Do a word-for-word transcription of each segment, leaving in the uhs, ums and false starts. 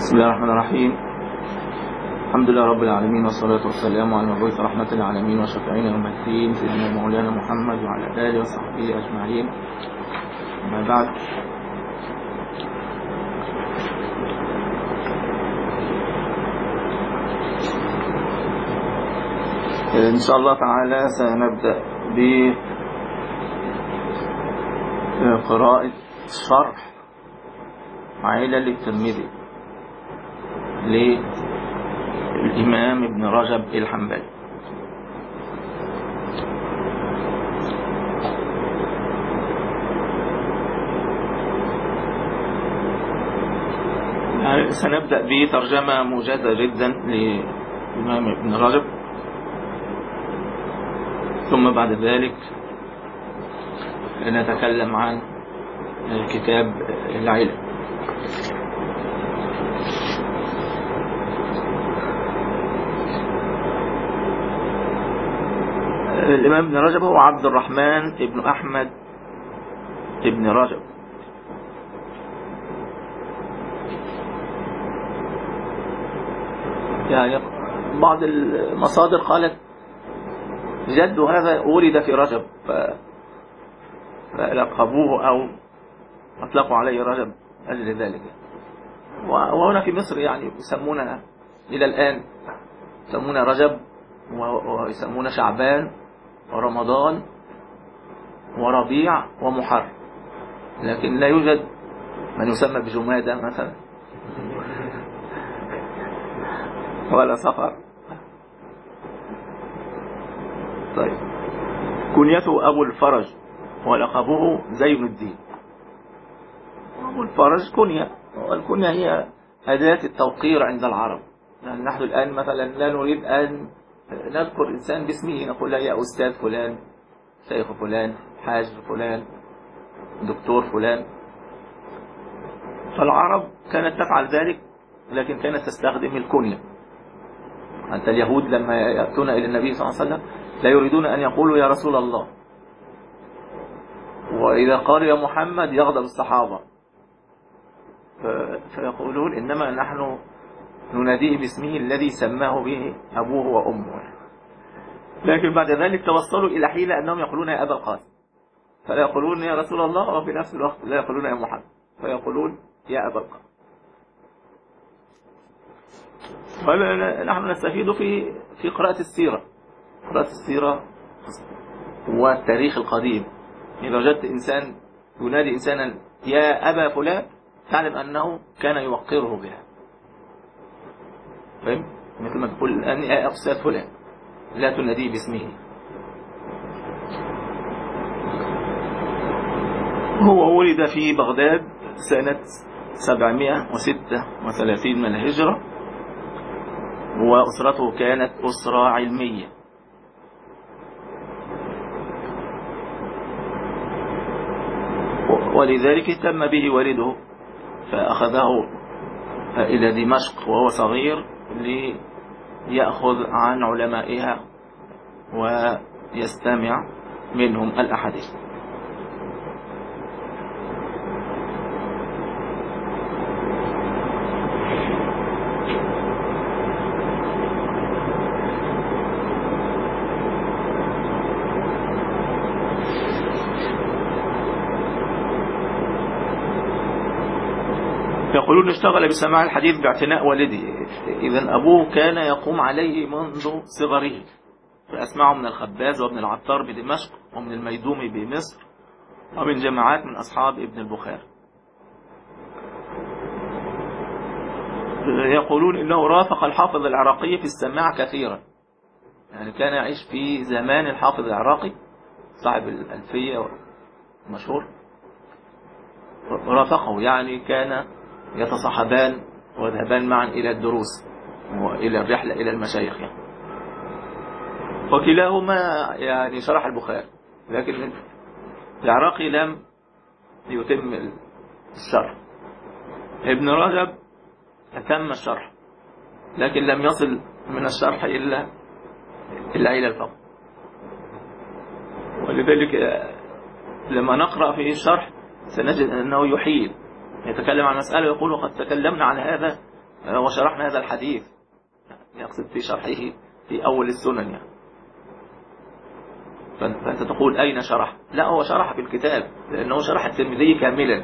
بسم الله الرحمن الرحيم. الحمد لله رب العالمين، والصلاة والسلام على المبعوث رحمة للعالمين وشفيعنا يوم الدين سيدنا مولانا محمد وعلى آله وصحبه أجمعين. أما بعد، إن شاء الله تعالى سنبدأ بقراءة شرح علل الترمذي للإمام ابن رجب الحنبلي. سنبدأ بترجمة موجزة جدا للإمام ابن رجب، ثم بعد ذلك نتكلم عن كتاب العلل. الإمام ابن رجب هو عبد الرحمن ابن أحمد ابن رجب، يعني بعض المصادر قالت جد هذا ولد في رجب فلقبوه أو أطلقوا عليه رجب أجل ذلك. وهنا في مصر يعني يسمونها إلى الآن يسمون رجب ويسمون شعبان ورمضان وربيع ومحرم، لكن لا يوجد من يسمى بجمادة مثلا ولا صفر. طيب، كنيته أبو الفرج ولقبه زين الدين. أبو الفرج كنية، والكنية هي أداة التوقير عند العرب. يعني نحن الآن مثلا لا نريد أن نذكر إنسان باسمه، نقول له يا أستاذ فلان، شيخ فلان، حاج فلان، دكتور فلان. فالعرب كانت تفعل ذلك، لكن كانت تستخدم الكنية. حتى اليهود لما يأتون إلى النبي صلى الله عليه وسلم لا يريدون أن يقولوا يا رسول الله، وإذا قالوا يا محمد يغضب الصحابة، فيقولون إنما نحن نناديه باسمه الذي سماه به أبوه وأمه. لكن بعد ذلك توصلوا إلى حيلة أنهم يقولون يا أبا القاسم، فلا يقولون يا رسول الله، وفي نفس الوقت لا يقولون يا محمد، فيقولون يا أبا القاسم. ونحن نستفيد في في قراءة السيرة قراءة السيرة والتاريخ القديم. إذا وجدت إنسان ينادي إنسانا يا أبا فلان، تعلم أنه كان يوقره بها. فهم؟ مثل ما تقول أني يا أستاذ فلان، لا تناديه باسمه. هو ولد في بغداد سنة سبعمائة وستة وثلاثين من الهجرة، وأسرته كانت أسرة علمية. ولذلك اهتم به والده، فأخذه إلى دمشق وهو صغير ليأخذ عن علمائها ويستمع منهم الأحاديث. يقولون اشتغل بسماع الحديث باعتناء والده، إذن أبوه كان يقوم عليه منذ صغره، فأسمعه من الخباز وابن العطار بدمشق، ومن الميدومي بمصر، ومن جماعات من أصحاب ابن البخاري. يقولون إنه رافق الحافظ العراقي في السماع كثيرا، يعني كان يعيش في زمان الحافظ العراقي صاحب الألفية المشهور، رافقه، يعني كان يتصاحبان وذهبان معا إلى الدروس وإلى الرحلة إلى المشايخ يعني. وكلاهما يعني شرح البخاري، لكن العراقي لم يتم الشرح. ابن رجب أتم الشرح، لكن لم يصل من الشرح إلا إلا إلى الفقه. ولذلك لما نقرأ في الشرح سنجد أنه يحيل، يتكلم عن مسألة ويقول وقد تكلمنا عن هذا وشرحنا هذا الحديث، يقصد في شرحه في أول السنن يعني. فأنت تقول أين شرح؟ لا، هو شرح في الكتاب، لأنه شرح الترمذي كاملا،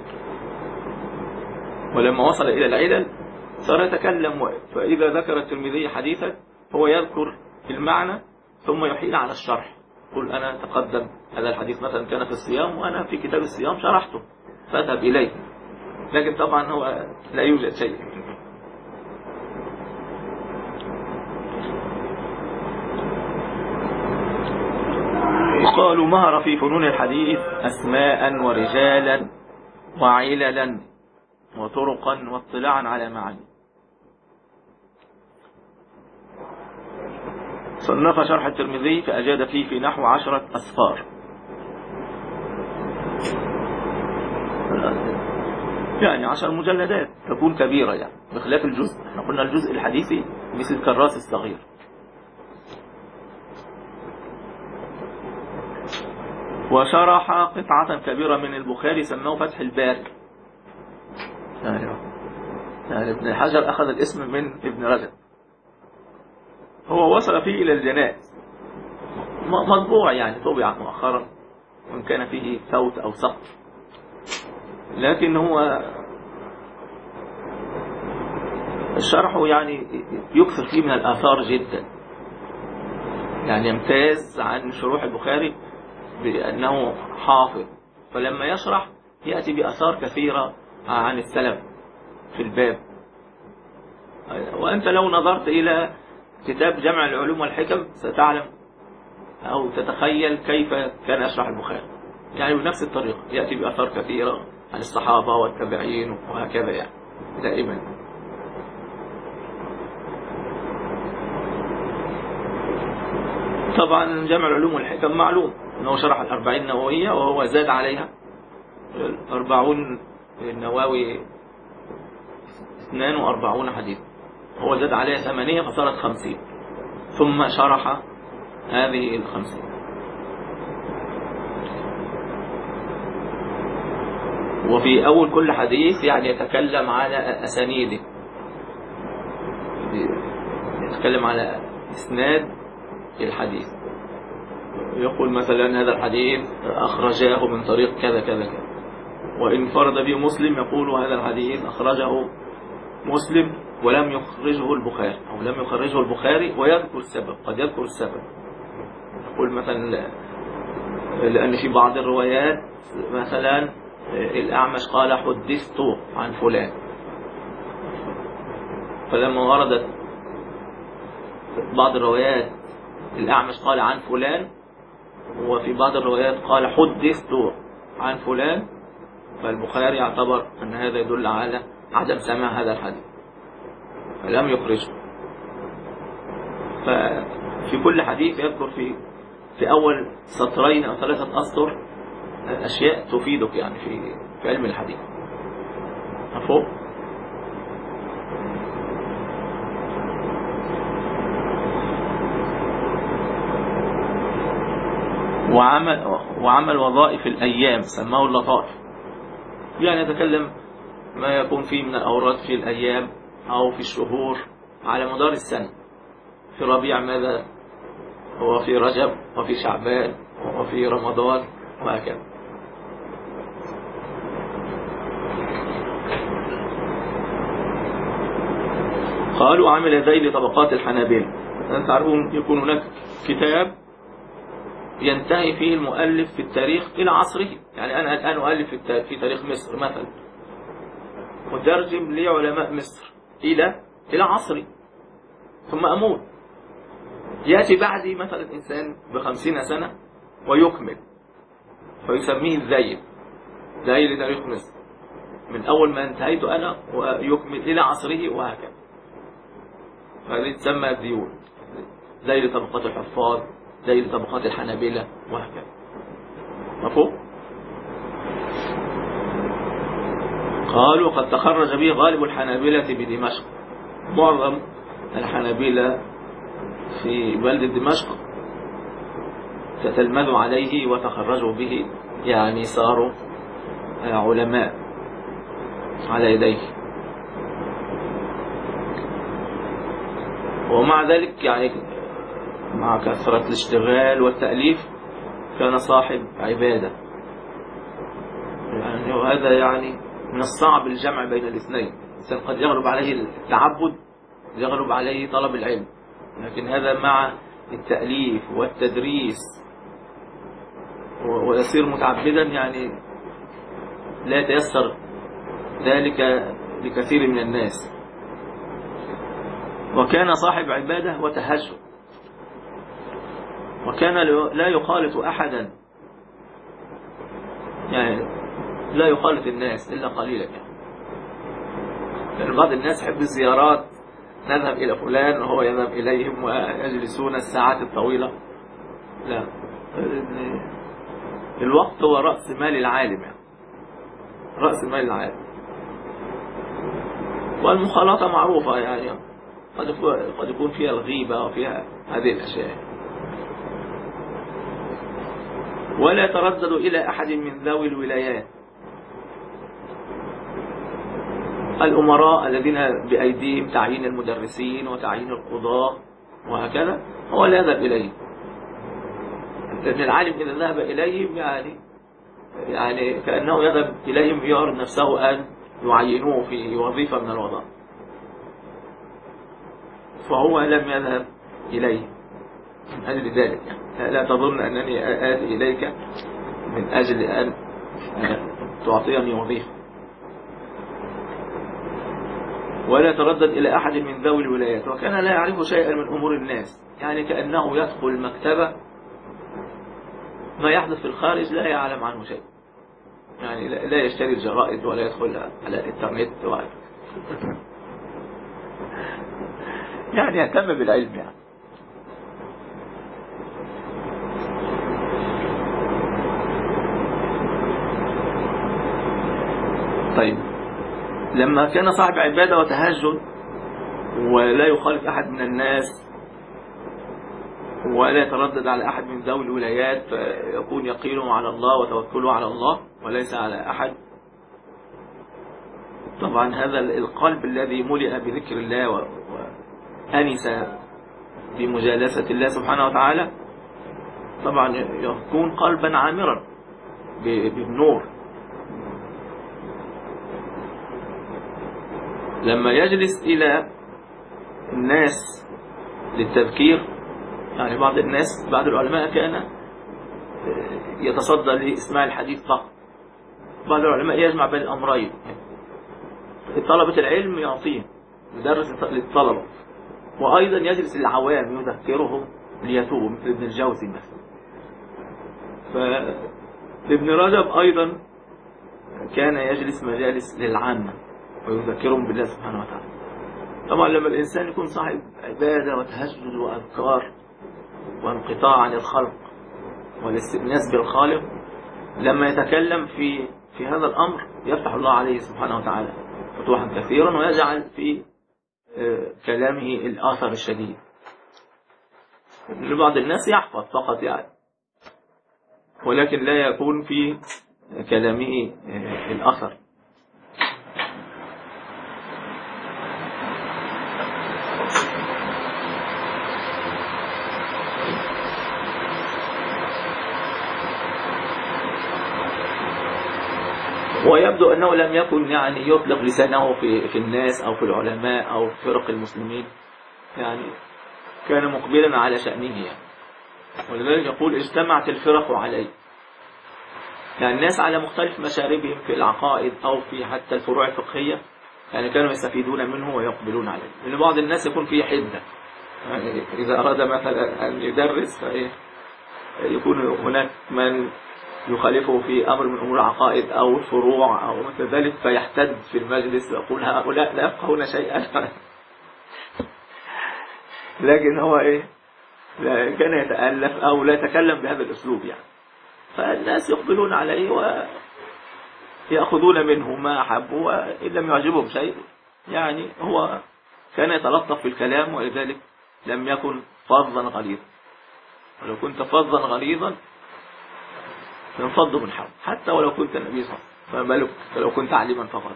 ولما وصل إلى العلل صار يتكلم. فإذا ذكر الترمذي حديثا هو يذكر المعنى ثم يحيل على الشرح، قل أنا تقدم هذا الحديث مثلا كان في الصيام وأنا في كتاب الصيام شرحته فاذهب إليه، لكن طبعا هو لا يوجد شيء. قالوا مهر في فنون الحديث أسماء ورجالا وعللا وطرقا واطلاعا على معاني. صنف شرح الترمذي فأجاد فيه في نحو عشرة أسفار، يعني عشر مجلدات، تكون كبيرة يعني، بخلاف الجزء. احنا قلنا الجزء الحديثي مثل كراس الصغير. وشرح قطعة كبيرة من البخاري سماه فتح الباري. يعني ابن حجر أخذ الاسم من ابن رجب. هو وصل فيه إلى الجنائز، مطبوع يعني، طبع مؤخرا وإن كان فيه فوت أو سقط، لكن هو الشرح يعني يكثر فيه من الآثار جدا، يعني يمتاز عن شروح البخاري بأنه حافظ، فلما يشرح يأتي بآثار كثيرة عن السلف في الباب. وأنت لو نظرت إلى كتاب جمع العلوم والحكم ستعلم أو تتخيل كيف كان يشرح البخاري، يعني بنفس الطريقة يأتي بآثار كثيرة عن الصحابة والتابعين وهكذا يعني دائما. طبعا جمع العلوم والحكم معلوم أنه شرح الأربعين النووية وهو زاد عليها. الأربعون النووي اثنان وأربعون حديث، هو زاد عليها ثمانية فصارت خمسين، ثم شرح هذه الخمسين. وفي أول كل حديث يعني يتكلم على أسانيده، يتكلم على إسناد الحديث، يقول مثلا هذا الحديث أخرجاه من طريق كذا كذا كذا، وإن فرد به مسلم يقول هذا الحديث أخرجه مسلم ولم يخرجه البخاري، أو لم يخرجه البخاري ويذكر السبب، قد يذكر السبب، يقول مثلا لأن في بعض الروايات مثلا الأعمش قال حدثت عن فلان، فلما وردت بعض الروايات الأعمش قال عن فلان وفي بعض الروايات قال حدثت عن فلان، فالبخاري يعتبر أن هذا يدل على عدم سماع هذا الحديث فلم يخرجه. ففي كل حديث يذكر في في أول سطرين أو ثلاثة أسطر أشياء تفيدك يعني في في علم الحديث. مفهوم؟ وعمل وعمل وظائف الأيام سماه اللطائف، يعني يتكلم ما يكون فيه من الأوراد في الأيام أو في الشهور على مدار السنة، في ربيع ماذا، وفي رجب وفي شعبان وفي رمضان وهكذا. قالوا عمل ذيل طبقات الحنابلة. أنت تعرفون يكون هناك كتاب ينتهي فيه المؤلف في التاريخ إلى عصره، يعني أنا الآن أؤلف في تاريخ مصر مثلا، مترجم لعلماء مصر إلى إلى عصري، ثم أموت، يأتي بعدي مثلا إنسان بخمسين سنة ويكمل، فيسميه الذيل، ذيل تاريخ مصر من أول ما انتهيت أنا ويكمل إلى عصره وهكذا. فهذه تسمى الذيول، ذيل طبقات الحفاظ، ذيل طبقات الحنابلة وهكذا. مفهوم؟ قالوا قد تخرج به غالب الحنابلة بدمشق، معظم الحنابلة في بلدة دمشق تتلمذوا عليه وتخرجوا به، يعني صاروا علماء على يديه. ومع ذلك يعني مع كثرة الاشتغال والتأليف كان صاحب عبادة، يعني وهذا يعني من الصعب الجمع بين الاثنين. الإنسان قد يغلب عليه التعبد، يغلب عليه طلب العلم، لكن هذا مع التأليف والتدريس ويصير متعبدا يعني لا يتيسر ذلك لكثير من الناس. وكان صاحب عبادة وتهجد، وكان لا يخالط أحدا، يعني لا يخالط الناس إلا قليلا. يعني لأن بعض الناس يحب الزيارات، نذهب إلى فلان وهو يذهب إليهم ويجلسون الساعات الطويلة. لا، الوقت هو رأس مال العالم، يعني رأس مال العالم. والمخالطة معروفة، يعني قد يكون فيها الغيبة وفيها هذه الأشياء. ولا يتردد إلى أحد من ذوي الولايات، الأمراء الذين بأيديهم تعيين المدرسين وتعيين القضاة وهكذا، هو لا يذهب إليهم. لأن العالم إذا ذهب إليهم يعني يعني كأنه يذهب إليهم يعرض نفسه أن يعينوه في وظيفة من الوظائف، فهو لم يذهب إليه من أجل ذلك. يعني لا تظن أنني آتي إليك من أجل أن تعطيني وظيفة. ولا يتردد إلى أحد من ذوي الولايات، وكان لا يعرف شيئا من أمور الناس، يعني كأنه يدخل المكتبة ما يحدث في الخارج لا يعلم عنه شيء، يعني لا يشتري الجرائد ولا يدخل على الإنترنت ولا يعني يهتم بالعلم. يعني طيب، لما كان صاحب عبادة وتهجد ولا يخالف أحد من الناس ولا يتردد على أحد من ذوي الولايات، يكون يقينه على الله وتوكله على الله وليس على أحد، طبعا هذا القلب الذي ملئ بذكر الله وأنس بمجالسة الله سبحانه وتعالى طبعا يكون قلبا عامرا بالنور. لما يجلس إلى الناس للتذكير، يعني بعض الناس بعض العلماء كان يتصدى لإسماع الحديث فقط، بعض العلماء يجمع بين الأمرين، طلبة العلم يعطيه يدرس للطلبة، وأيضا يجلس للعوام يذكرهم ليتوبوا، مثل ابن الجوزي مثلا. فابن رجب أيضا كان يجلس مجالس للعامة ويذكرهم بالله سبحانه وتعالى. طبعا لما الإنسان يكون صاحب عبادة وتهجد وأذكار وانقطاع عن الخلق والاستئناس بالخالق، لما يتكلم في في هذا الأمر يفتح الله عليه سبحانه وتعالى فتوحا كثيرا، ويجعل في كلامه الآثر الشديد. لبعض الناس يحفظ فقط يعني، ولكن لا يكون في كلامه الأثر. ويبدو أنه لم يكن يعني يطلق لسانه في في الناس أو في العلماء أو في فرق المسلمين، يعني كان مقبلا على شأنه يعني. ولذلك يقول اجتمعت الفرق عليه، يعني الناس على مختلف مشاربهم في العقائد أو في حتى الفروع الفقهية، يعني كانوا يستفيدون منه ويقبلون عليه. لأن بعض الناس يكون فيه حدة، يعني إذا أراد مثلا أن يدرس يكون هناك من يخالفه في أمر من أمور العقائد أو الفروع أو مثل ذلك، فيحتد في المجلس ويقول هؤلاء لا يفقهون شيئا. لكن هو إيه، لا كان يتألف أو لا يتكلم بهذا الأسلوب يعني، فالناس يقبلون عليه ويأخذون منه ما أحبوا، وإن لم يعجبهم شيء يعني هو كان يتلطف في الكلام، ولذلك لم يكن فظا غليظا. ولو كنت فظا غليظا ينفض من حول، حتى ولو كنت النبي صلى الله عليه وسلم، فما بالك لو كنت عالما فقط.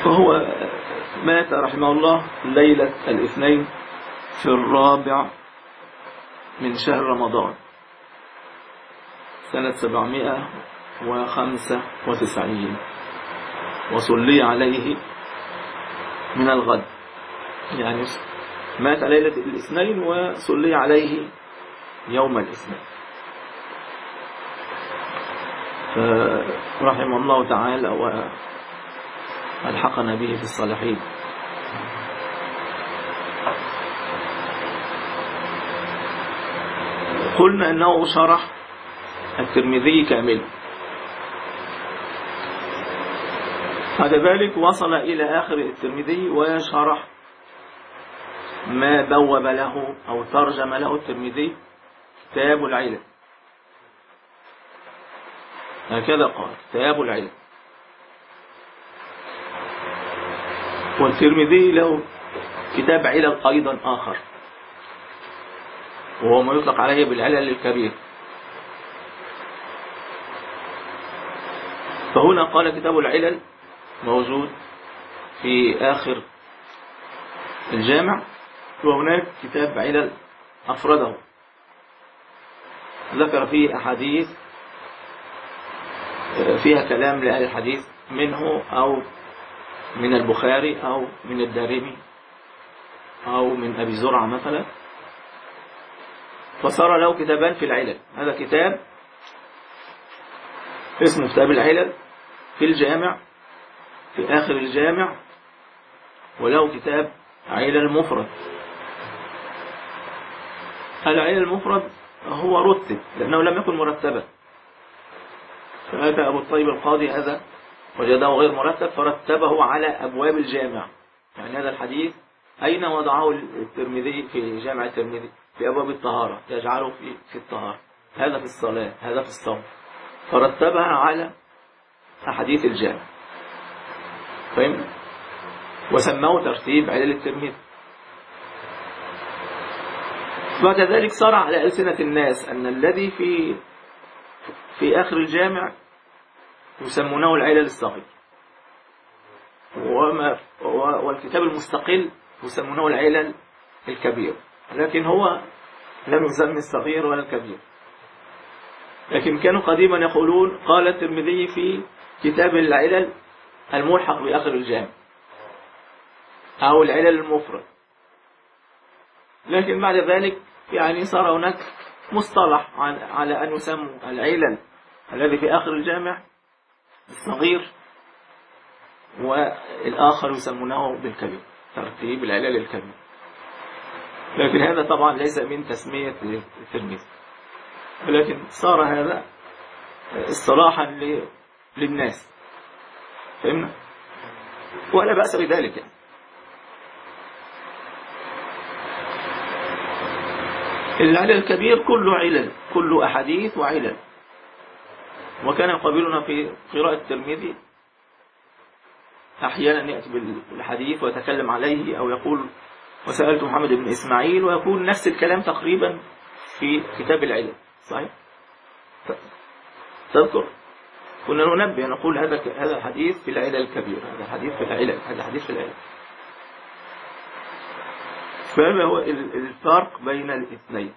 فهو مات رحمه الله ليلة الاثنين في الرابع من شهر رمضان سنة سبعمائة وخمسة وتسعين، وصلي عليه من الغد، يعني مات ليلة الاثنين وصلي عليه يوم الاثنين. فرحمه الله تعالى والحقنا به في الصالحين. قلنا أنه شرح الترمذي كامل، بعد ذلك وصل إلى آخر الترمذي وشرح ما بوب له أو ترجم له الترمذي كتاب العلل، هكذا قال كتاب العلل. والترمذي له كتاب علل أيضا آخر، وهو ما يطلق عليه بالعلل الكبير. فهنا قال كتاب العلل موجود في آخر الجامع، وهناك كتاب علل أفرده ذكر فيه أحاديث فيها كلام لأهل الحديث منه أو من البخاري أو من الدارمي أو من أبي زرعة مثلا، فصار له كتابان في العلل. هذا كتاب اسمه كتاب العلل في الجامع في آخر الجامع، وله كتاب علل المفرد. العلل المفرد هو رتب لأنه لم يكن مرتبا، فأتى أبو الطيب القاضي هذا وجده غير مرتب فرتبه على أبواب الجامع. يعني هذا الحديث أين وضعه الترمذي في جامع الترمذي؟ في أبواب الطهارة، يجعله في في الطهارة، هذا في الصلاة، هذا في الصوم، فرتبها على أحاديث الجامع، فهم؟ وسموه ترتيب علل الترمذي. بعد ذلك صار على ألسنة الناس أن الذي في في آخر الجامع يسمونه العلل الصغير، وما والكتاب المستقل يسمونه العلل الكبير، لكن هو لم يسمي الصغير ولا الكبير. لكن كانوا قديما يقولون قال الترمذي في كتاب العلل الملحق بآخر الجامع أو العلل المفرد. لكن بعد ذلك يعني صار هناك مصطلح على أن يسموا العلل الذي في آخر الجامع الصغير، والآخر يسمونه بالكبير، ترتيب العلل الكبير. لكن هذا طبعا ليس من تسمية الترمذي، ولكن صار هذا اصطلاحا للناس، فهمنا؟ ولا بأس بذلك يعني. العلل الكبير كله علل، كله أحاديث وعلل. وكان يقابلنا في قراءة الترمذي أحيانا يأتي بالحديث ويتكلم عليه، أو يقول وسألت محمد بن إسماعيل، ويكون نفس الكلام تقريبا في كتاب العلل. صحيح؟ تذكر كنا ننبه نقول هذا هذا الحديث في العلل الكبير، هذا الحديث في العلل، هذا الحديث في العلل. فهذا هو الفرق بين الاثنين،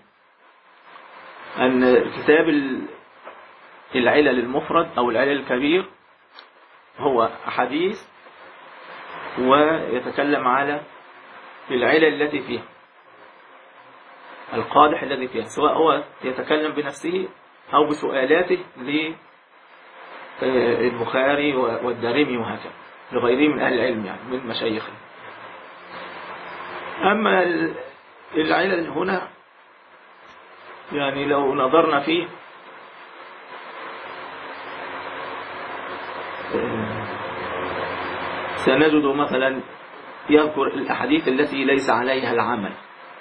أن كتاب العلل المفرد أو العلل الكبير هو أحاديث ويتكلم على العلل التي فيها، القادح الذي فيها، سواء هو يتكلم بنفسه أو بسؤالاته للبخاري والدارمي وهكذا لغيرهم من أهل العلم، يعني من مشايخه. أما العلل هنا يعني لو نظرنا فيه سنجد مثلا يذكر الأحاديث التي ليس عليها العمل،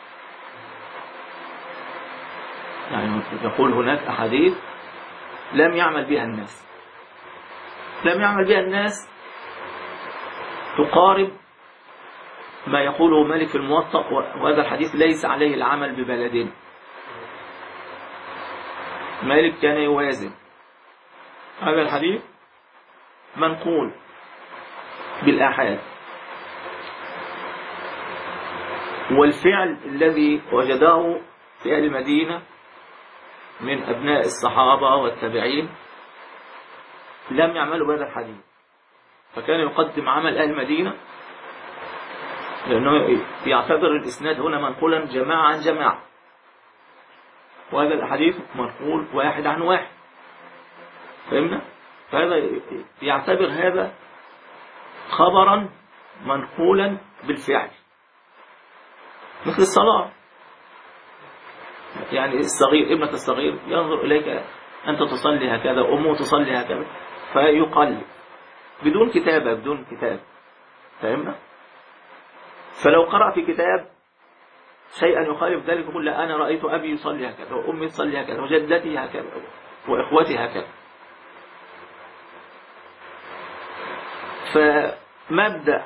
يعني يقول هناك أحاديث لم يعمل بها الناس، لم يعمل بها الناس تقارب ما يقوله مالك في الموطأ، وهذا الحديث ليس عليه العمل ببلدين. مالك كان يوازن هذا الحديث منقول بالآحاد. والفعل الذي وجده في أهل المدينة من أبناء الصحابة والتابعين لم يعملوا بهذا الحديث، فكان يقدم عمل أهل المدينة لأنه يعتبر الإسناد هنا منقولا جماعة عن جماعة، وهذا الحديث منقول واحد عن واحد. فهمنا؟ فهذا يعتبر هذا خبرا منقولا بالفعل، مثل الصلاة. يعني الصغير، ابنة الصغير ينظر إليك أنت تصلي هكذا وأمه تصلي هكذا فيقلد بدون كتابة، بدون كتاب. فهمنا؟ فلو قرأ في كتاب شيئا يخالف ذلك يقول لا أنا رأيت أبي يصلي هكذا وأمي تصلي هكذا وجدتي هكذا وإخوتي هكذا. فمبدأ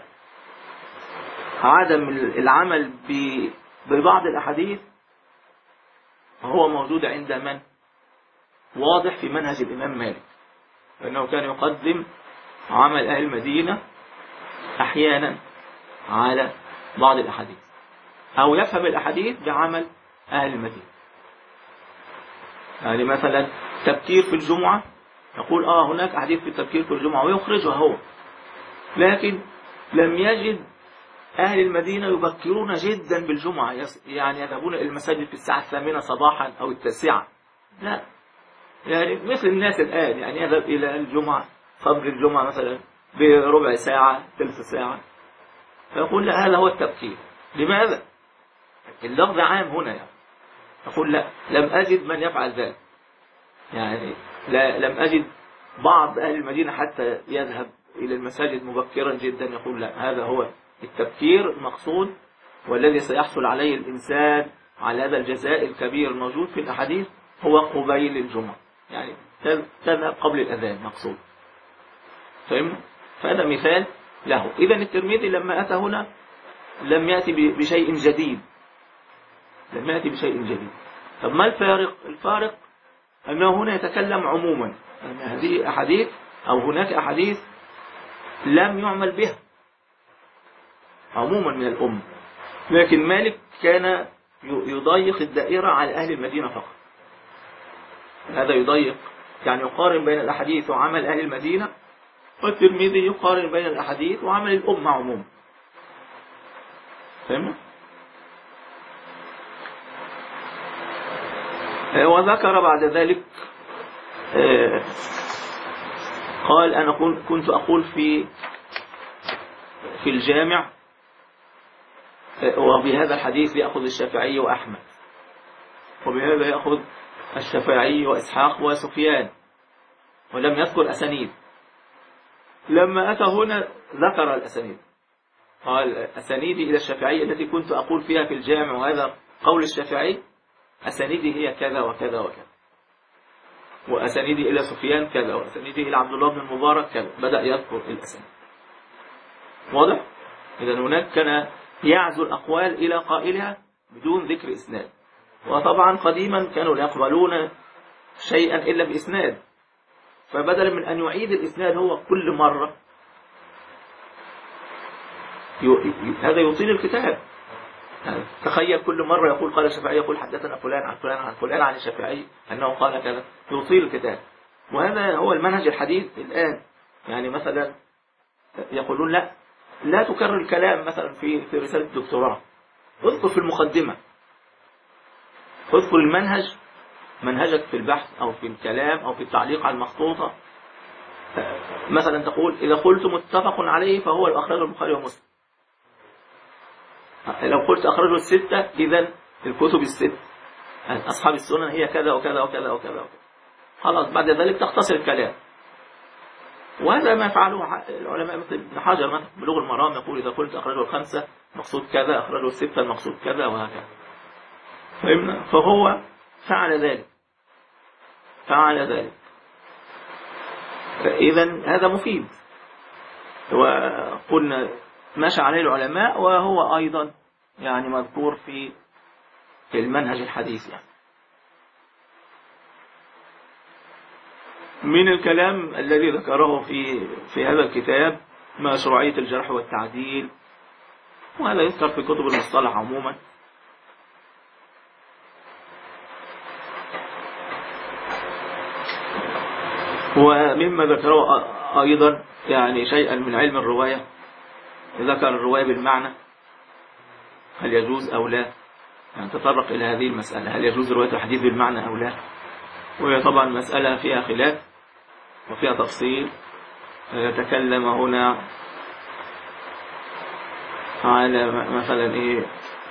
عدم العمل ببعض الأحاديث هو موجود عند من؟ واضح في منهج الإمام مالك، لأنه كان يقدم عمل أهل المدينة أحيانا على بعض الأحاديث، أو يفهم الأحاديث بعمل أهل المدينة. يعني مثلا تبكير في الجمعة يقول آه هناك أحاديث في التبكير في الجمعة ويخرجها هو، لكن لم يجد أهل المدينة يبكرون جدا بالجمعة، يعني يذهبون إلى المساجد في الساعة الثامنة صباحا أو التاسعة، لا، يعني مثل الناس الآن، يعني يذهب إلى الجمعة قبل الجمعة مثلا بربع ساعة ثلث ساعة، فيقول لا هذا هو التبكير. لماذا؟ اللفظ عام هنا، يعني يقول لا لم أجد من يفعل ذلك، يعني لا لم أجد بعض أهل المدينة حتى يذهب إلى المساجد مبكرا جدا، يقول لا هذا هو التبكير المقصود والذي سيحصل عليه الإنسان على هذا الجزاء الكبير الموجود في الأحاديث هو قبيل الجمعة، يعني تذهب قبل الأذان مقصود. فهمنا؟ فهذا مثال له. إذن الترمذي لما أتى هنا لم يأتي بشيء جديد، لم يأتي بشيء جديد. طب ما الفارق؟ الفارق أنه هنا يتكلم عموما أن هذه أحاديث أو هناك أحاديث لم يعمل بها عموما من الأمة، لكن مالك كان يضيق الدائرة على أهل المدينة فقط. هذا يضيق، يعني يقارن بين الأحاديث وعمل أهل المدينة، والترمذي يقارن بين الأحاديث وعمل الأمة عموما. فهمنا؟ وذكر بعد ذلك قال أنا كنت أقول في في الجامع وبهذا الحديث يأخذ الشافعي وأحمد، وبهذا يأخذ الشافعي وإسحاق وسفيان، ولم يذكر أسانيد. لما أتى هنا ذكر الأسانيد، قال أسانيدي إلى الشافعي التي كنت أقول فيها في الجامع، وهذا قول الشافعي، أسانيدي هي كذا وكذا وكذا، وأسانيدي إلى سفيان كذا، وأسانيدي إلى عبد الله بن المبارك كذا، بدأ يذكر الأسانيد. واضح؟ إذن هناك كان يعزو الأقوال إلى قائلها بدون ذكر إسناد. وطبعا قديما كانوا لا يقبلون شيئا إلا بإسناد، فبدلا من أن يعيد الإسناد هو كل مرة هذا يطيل الكتاب. يعني تخيل كل مرة يقول قال الشافعي، يقول حدثنا فلان عن فلان عن فلان عن الشافعي أنه قال كذا، يطيل الكتاب. وهذا هو المنهج الحديث الآن. يعني مثلا يقولون لا لا تكرر الكلام مثلا في في رسالة الدكتوراه، اذكر في المقدمة، اذكر المنهج، منهجك في البحث أو في الكلام أو في التعليق على المخطوطة. مثلا تقول إذا قلت متفق عليه فهو أخرجه البخاري ومسلم. لو قلت أخرجه الستة إذن الكتب الست أصحاب السنن هي كذا وكذا وكذا وكذا وكذا. خلاص بعد ذلك تختصر الكلام. وهذا ما يفعله العلماء مثل ابن حجر مثلا بلوغ المرام، يقول إذا قلت أخرجه الخمسة مقصود كذا، أخرجه الستة المقصود كذا، وهكذا. فهمنا؟ فهو فعل ذلك فعل ذلك فإذا هذا مفيد، وقلنا ماشى عليه العلماء، وهو أيضا يعني مذكور في في المنهج الحديث. يعني من الكلام الذي ذكره في في هذا الكتاب مشروعية الجرح والتعديل، وهذا يذكر في كتب المصطلح عموما. ومما ذكره أيضا يعني شيئا من علم الرواية، ذكر الرواية بالمعنى هل يجوز أو لا، يعني تطرق إلى هذه المسألة، هل يجوز رواية الحديث بالمعنى أو لا. وهي طبعا مسألة فيها خلاف وفيها تفصيل. تكلم هنا على مثلا إيه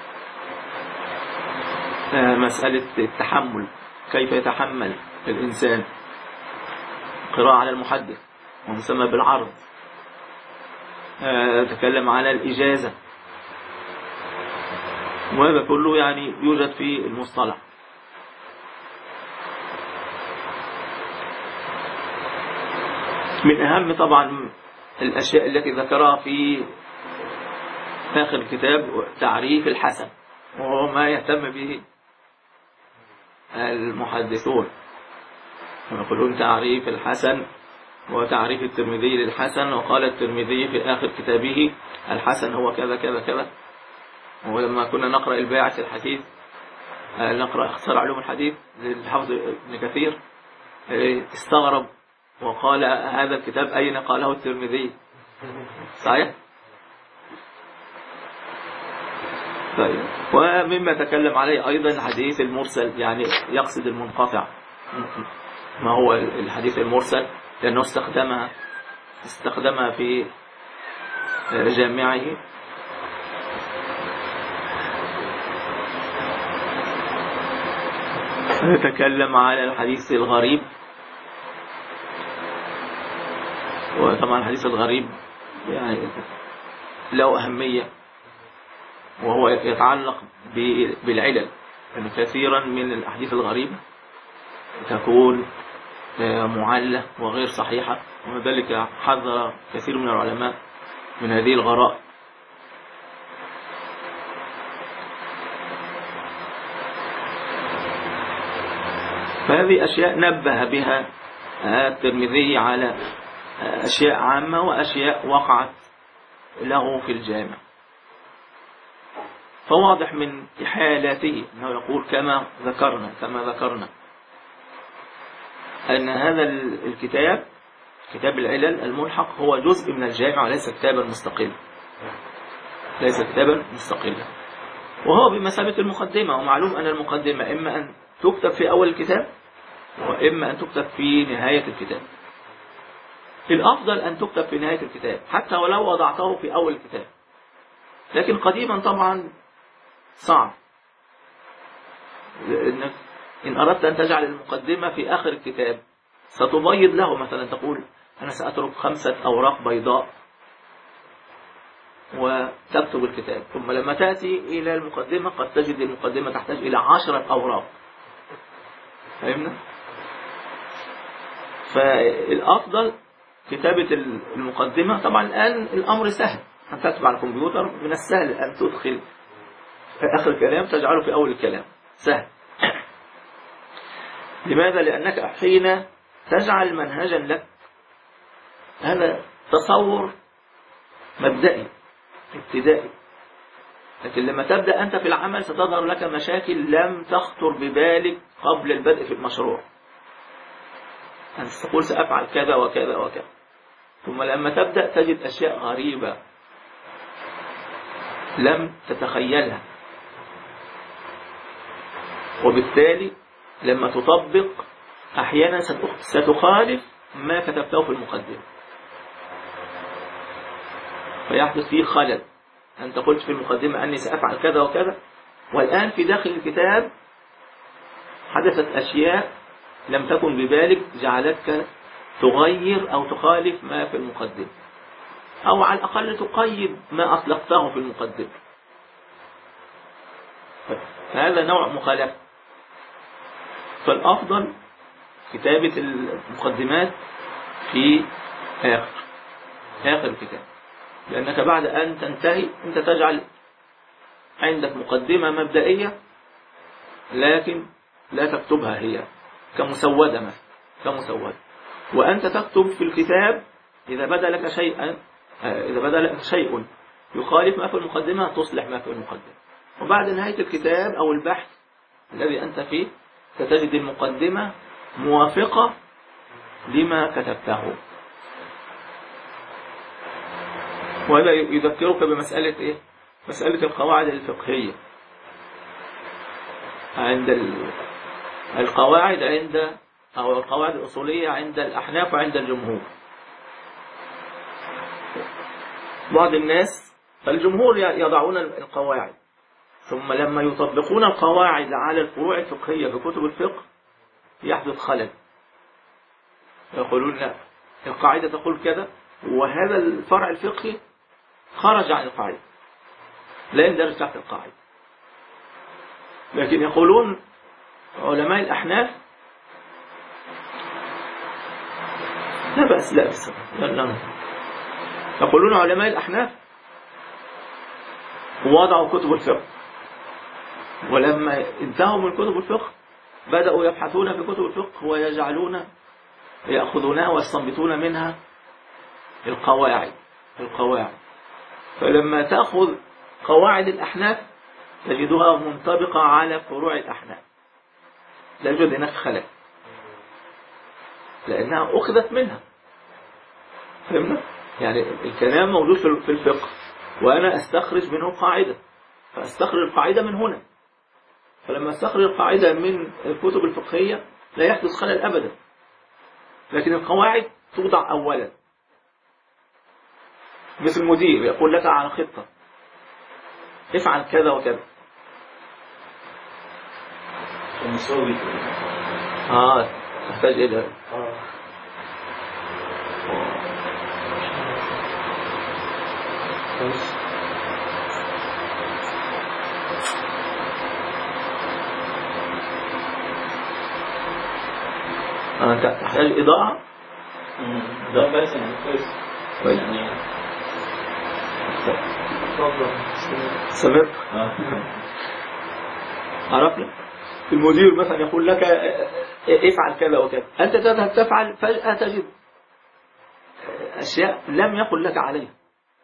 مسألة التحمل، كيف يتحمل الإنسان قراءة على المحدث ومسمى بالعرض. تكلم على الإجازة، وهذا كله يعني يوجد في المصطلح. من أهم طبعا الأشياء التي ذكرها في آخر الكتاب تعريف الحسن، وهو ما يهتم به المحدثون، يقولون تعريف الحسن وتعريف الترمذي للحسن. وقال الترمذي في آخر كتابه الحسن هو كذا كذا كذا. ولما كنا نقرأ الباعث الحديث، نقرأ اختصار علوم الحديث للحافظ ابن كثير، استغرب وقال هذا الكتاب أين قاله الترمذي؟ صحيح؟ طيب. ومما تكلم عليه أيضا الحديث المرسل، يعني يقصد المنقطع. ما هو الحديث المرسل؟ لأنه استخدمها استخدمها في جامعه. نتكلم على الحديث الغريب، وطبعا الحديث الغريب يعني له أهمية، وهو يتعلق بالعلل. يعني كثيرا من الأحاديث الغريبة تكون معلة وغير صحيحة، وذلك حذر كثير من العلماء من هذه الغرائب. فهذه أشياء نبه بها الترمذي على أشياء عامة وأشياء وقعت له في الجامع. فواضح من حالاته أنه يقول كما ذكرنا كما ذكرنا أن هذا الكتاب كتاب العلل الملحق هو جزء من الجامع وليس كتابا مستقلا، ليس كتابا مستقلا، وهو بمثابة المقدمة. ومعلوم أن المقدمة إما أن تكتب في أول الكتاب وإما أن تكتب في نهاية الكتاب. الأفضل أن تكتب في نهاية الكتاب حتى ولو وضعته في أول الكتاب، لكن قديما طبعا صعب، لأنك إن أردت أن تجعل المقدمة في آخر الكتاب ستبيض له، مثلا تقول أنا سأترك خمسة أوراق بيضاء وتكتب الكتاب، ثم لما تأتي إلى المقدمة قد تجد المقدمة تحتاج إلى عشرة أوراق. فهمنا؟ فالأفضل كتابة المقدمة. طبعا الآن الأمر سهل، أن تكتب على الكمبيوتر من السهل أن تدخل في آخر الكلام تجعله في أول الكلام، سهل. لماذا؟ لأنك حين تجعل منهجا لك هذا تصور مبدئي ابتدائي، لكن لما تبدأ أنت في العمل ستظهر لك مشاكل لم تخطر ببالك قبل البدء في المشروع. أنت تقول سأفعل كذا وكذا وكذا، ثم لما تبدأ تجد أشياء غريبة لم تتخيلها، وبالتالي لما تطبق أحيانا ستخالف ما كتبته في المقدمة، فيحدث فيه خلل. أنت قلت في المقدمة أني سأفعل كذا وكذا، والآن في داخل الكتاب حدثت أشياء لم تكن ببالك جعلتك تغير أو تخالف ما في المقدمة، أو على الأقل تقيد ما أطلقته في المقدمة. هذا نوع مخالفة. فالأفضل كتابة المقدمات في آخر آخر الكتاب، لأنك بعد أن تنتهي أنت تجعل عندك مقدمة مبدئية لكن لا تكتبها هي كمسودة مثلا كمسودة، وأنت تكتب في الكتاب إذا بدا لك شيئا إذا بدأ شيء يخالف ما في المقدمة تصلح ما في المقدمة. وبعد نهاية الكتاب أو البحث الذي أنت فيه ستجد المقدمة موافقة لما كتبته. وهذا يذكرك بمسألة إيه؟ مسألة القواعد الفقهية. عند القواعد عند أو القواعد الأصولية عند الأحناف وعند الجمهور. بعض الناس الجمهور يضعون القواعد، ثم لما يطبقون القواعد على الفروع الفقهية في كتب الفقه يحدث خلل. يقولون لا، القاعدة تقول كذا وهذا الفرع الفقهي خرج عن القاعدة، لا يندرج تحت القاعدة. لكن يقولون علماء الأحناف لا بأس لا بأس لا. يقولون علماء الأحناف وضعوا كتب الفقه، ولما انتهوا من كتب الفقه بدأوا يبحثون في كتب الفقه ويجعلون يأخذونها ويستنبطون منها القواعد القواعد فلما تأخذ قواعد الأحناف تجدها منطبقة على فروع الأحناف، لا يوجد هناك خلل لأنها أخذت منها. فهمنا؟ يعني الكلام موجود في الفقه وأنا أستخرج منه قاعدة، فأستخرج القاعدة من هنا. فلما أستخرج القاعدة من الكتب الفقهية لا يحدث خلل أبدا، لكن القواعد توضع أولا. مثل المدير يقول لك عن خطة افعل كذا وكذا. المسوي آه تحتاج إلى آه. أنت تحتاج إضاءة. لا بس كويس كويس. يعني سمعت عرفنا. المدير مثلا يقول لك افعل كذا وكذا، أنت تذهب تفعل فجأة تجد أشياء لم يقل لك عليها،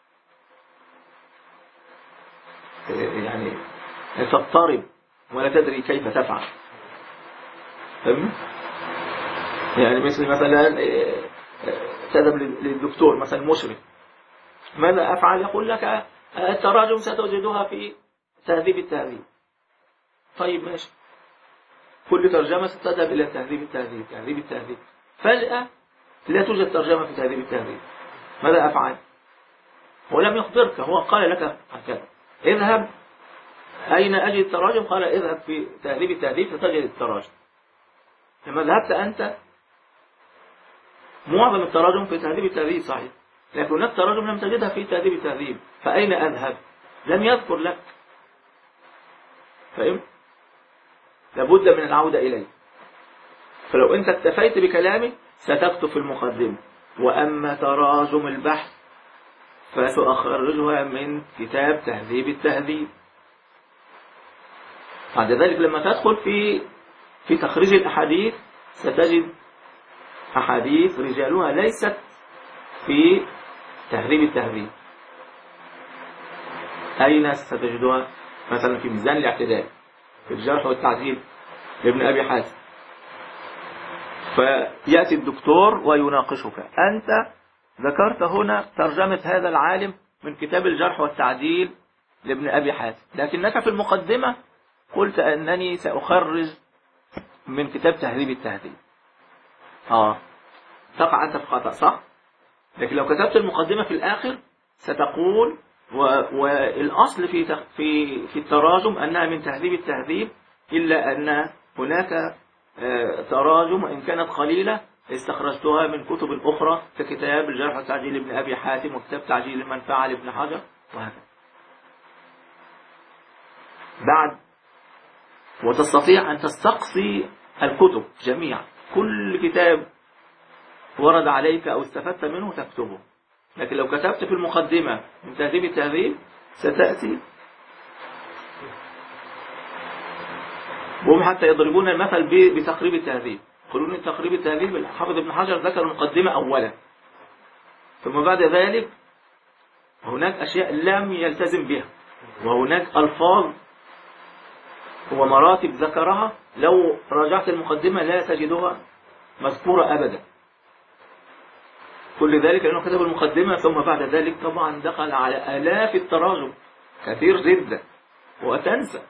يعني تضطرب ولا تدري كيف تفعل. فهمت؟ يعني مثل مثلا تذهب للدكتور مثلا مشرف، ماذا أفعل؟ يقول لك التراجم ستوجدها في تهذيب التهذيب. طيب ماشي، كل ترجمة ستذهب إلى تهذيب التهذيب تهذيب التهذيب، فجأة لا توجد ترجمة في تهذيب التهذيب. ماذا أفعل؟ هو لم يخبرك، هو قال لك هكذا اذهب أين أجد التراجم؟ قال اذهب في تهذيب التهذيب فتجد التراجم. لما ذهبت أنت معظم التراجم في تهذيب التهذيب صحيح، لكن هناك تراجم لم تجدها في تهذيب التهذيب، فأين أذهب؟ لم يذكر لك. فهمت؟ لابد من العودة إليه. فلو أنت اكتفيت بكلامي ستكتب في المقدمة، وأما تراجم البحث فسأخرجها من كتاب تهذيب التهذيب. بعد ذلك لما تدخل في في تخريج الأحاديث ستجد أحاديث رجالها ليست في تهذيب التهذيب. أين ستجدها؟ مثلا في ميزان الاعتدال، في الجرح والتعديل لابن أبي حاتم، فيأتي الدكتور ويناقشك. أنت ذكرت هنا ترجمة هذا العالم من كتاب الجرح والتعديل لابن أبي حاتم، لكنك في المقدمة قلت أنني سأخرج من كتاب تهذيب التهذيب. آه تقع أنت في خطأ، صح؟ لكن لو كتبت المقدمة في الآخر ستقول و... والأصل في في في التراجم أنها من تهذيب التهذيب، إلا أن هناك تراجم إن كانت قليلة استخرجتها من كتب أخرى ككتاب الجرح والتعديل لابن أبي حاتم وكتاب تعجيل المنفعة لابن حجر وهكذا. بعد وتستطيع أن تستقصي الكتب جميعا، كل كتاب ورد عليك أو استفدت منه تكتبه. لكن لو كتبت في المقدمة من تهذيب التهذيب ستأتي وهم حتى يضربون المثل بتقريب التهذيب، يقولون تقريب التهذيب حافظ ابن حجر ذكر المقدمة أولا، ثم بعد ذلك هناك أشياء لم يلتزم بها، وهناك ألفاظ ومراتب ذكرها لو راجعت المقدمة لا تجدها مذكورة أبدا. كل ذلك لأنه كتب المقدمة، ثم بعد ذلك طبعا دخل على آلاف التراجم كثير جدا وتنسى.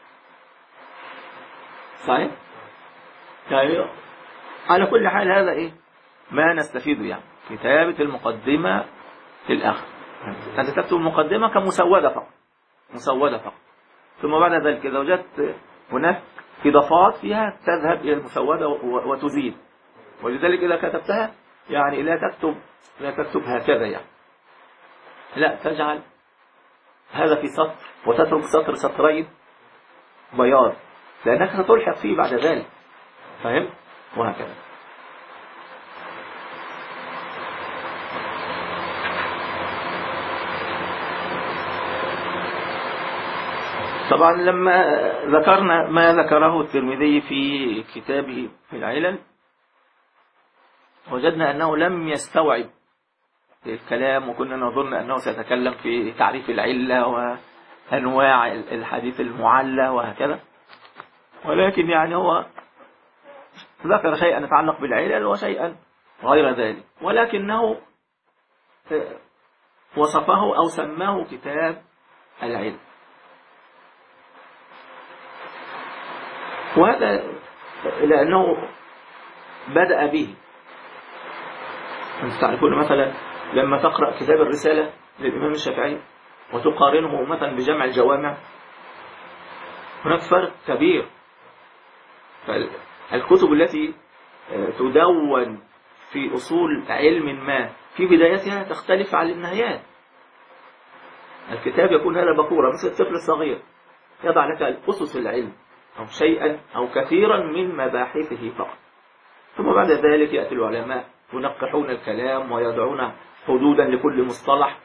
صحيح؟ يعني على كل حال هذا إيه ما نستفيده، يعني كتابة المقدمة في الآخر. أنت تكتب المقدمة كمسودة فقط، مسودة فقط، ثم بعد ذلك إذا وجدت هناك إضافات فيها تذهب إلى المسودة وتزيد. ولذلك إذا كتبتها يعني لا تكتب لا تكتب هكذا، يعني لا تجعل هذا في سطر وتترك سطر سطرين بياض، لأنك ستلحق فيه بعد ذلك. فهم؟ وهكذا. طبعا لما ذكرنا ما ذكره الترمذي في كتابه في العلل، وجدنا أنه لم يستوعب الكلام، وكنا نظن أنه سيتكلم في تعريف العلة وأنواع الحديث المعلى وهكذا، ولكن يعني هو ذكر شيئا يتعلق بالعلل وشيئا غير ذلك، ولكنه وصفه أو سماه كتاب العلل. وهذا لأنه بدأ به. أنت تعرفون مثلا لما تقرأ كتاب الرسالة للإمام الشافعي وتقارنه مثلا بجمع الجوامع، هناك فرق كبير. فالكتب التي تدون في أصول علم ما في بدايتها تختلف عن النهايات. الكتاب يكون هذا بكورة مثل الطفل الصغير يضع لك الأسس العلم أو شيئا أو كثيرا من مباحثه فقط، ثم بعد ذلك يأتي العلماء ينقحون الكلام ويضعون حدودا لكل مصطلح،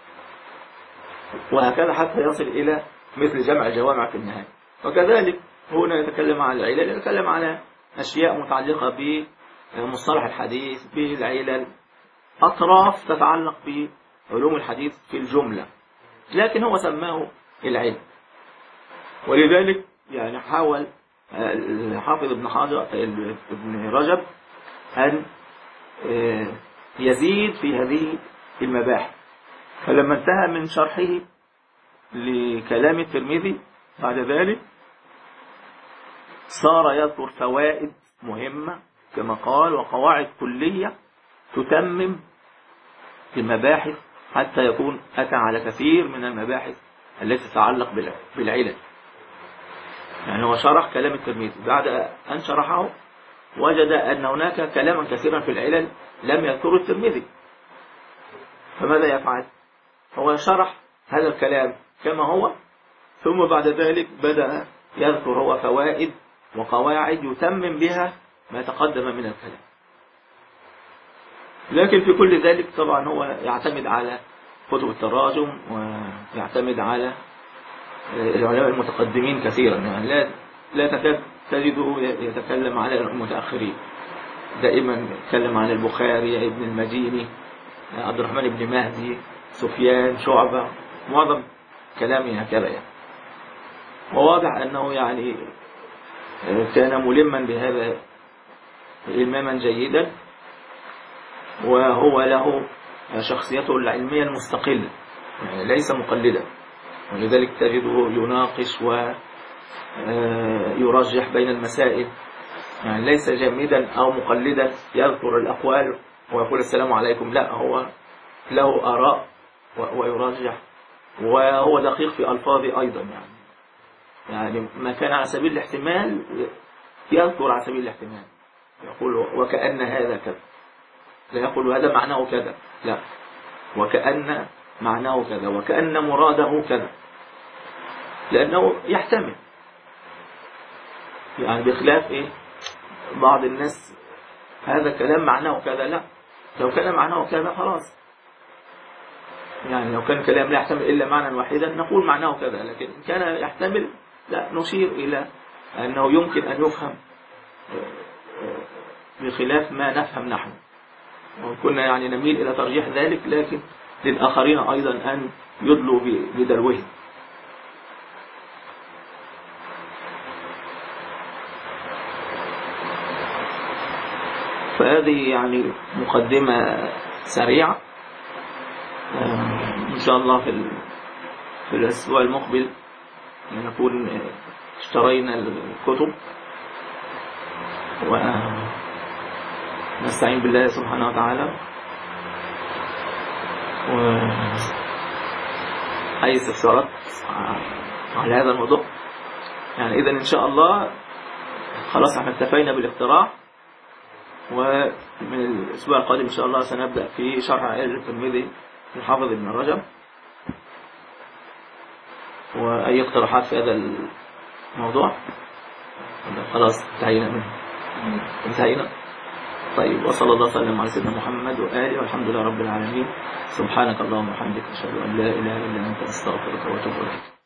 وهكذا حتى يصل إلى مثل جمع الجوامع في النهاية. وكذلك هنا يتكلم عن العلل، يتكلم على أشياء متعلقة بمصطلح الحديث، بالعلل، أطراف تتعلق بعلوم الحديث في الجملة، لكن هو سماه العلم. ولذلك يعني حاول الحافظ ابن حجر ابن رجب أن يزيد في هذه المباحث، فلما انتهى من شرحه لكلام الترمذي بعد ذلك صار يذكر فوائد مهمة كما قال وقواعد كلية تتمم المباحث حتى يكون أتى على كثير من المباحث التي تتعلق بالعلل. يعني هو شرح كلام الترمذي، بعد أن شرحه وجد أن هناك كلاما كثيرا في العلل لم يذكره الترمذي، فماذا يفعل؟ هو شرح هذا الكلام كما هو، ثم بعد ذلك بدأ يذكر هو فوائد وقواعد يتمم بها ما تقدم من الكلام. لكن في كل ذلك طبعا هو يعتمد على كتب التراجم ويعتمد على العلماء المتقدمين كثيرا، يعني لا لا تكاد تجده يتكلم على المتأخرين، دائما يتكلم عن البخاري، ابن المديني، عبد الرحمن بن مهدي، سفيان، شعبة، معظم كلامه هكذا يعني. وواضح أنه يعني كان ملما بهذا إلماما جيدا، وهو له شخصيته العلمية المستقلة، يعني ليس مقلدا، ولذلك تجده يناقش ويرجح بين المسائل، يعني ليس جامدا أو مقلدا يذكر الأقوال ويقول السلام عليكم، لا، هو له آراء ويرجح، وهو دقيق في ألفاظه أيضا، يعني يعني ما كان على سبيل الاحتمال يذكر على سبيل الاحتمال، يقول وكأن هذا كذا، لا يقول هذا معناه كذا، لا، وكأن معناه كذا، وكأن مراده كذا، لأنه يحتمل، يعني بخلاف إيه بعض الناس هذا كلام معناه كذا، لا، لو كان معناه كذا خلاص، يعني لو كان كلام لا يحتمل إلا معنى واحدا نقول معناه كذا، لكن كان يحتمل لا، نشير إلى أنه يمكن أن يفهم بخلاف ما نفهم نحن، وكنا يعني نميل إلى ترجيح ذلك، لكن للآخرين أيضا أن يدلوا بدلوهم. فهذه يعني مقدمة سريعة. إن شاء الله في في الأسبوع المقبل نكون اشترينا الكتب ونستعين بالله سبحانه وتعالى. وأي استفسارات على هذا الموضوع يعني إذن إن شاء الله خلاص احنا اكتفينا بالاقتراح، ومن الأسبوع القادم إن شاء الله سنبدأ في شرح عائلة الترمذي للحافظ ابن رجب. وأي اقتراحات في هذا الموضوع؟ خلاص انتهينا منه انتهينا طيب، وصلى الله وسلم على سيدنا محمد وآله والحمد لله رب العالمين. سبحانك اللهم وبحمدك أشهد أن لا إله إلا أنت أستغفرك وأتوب إليك.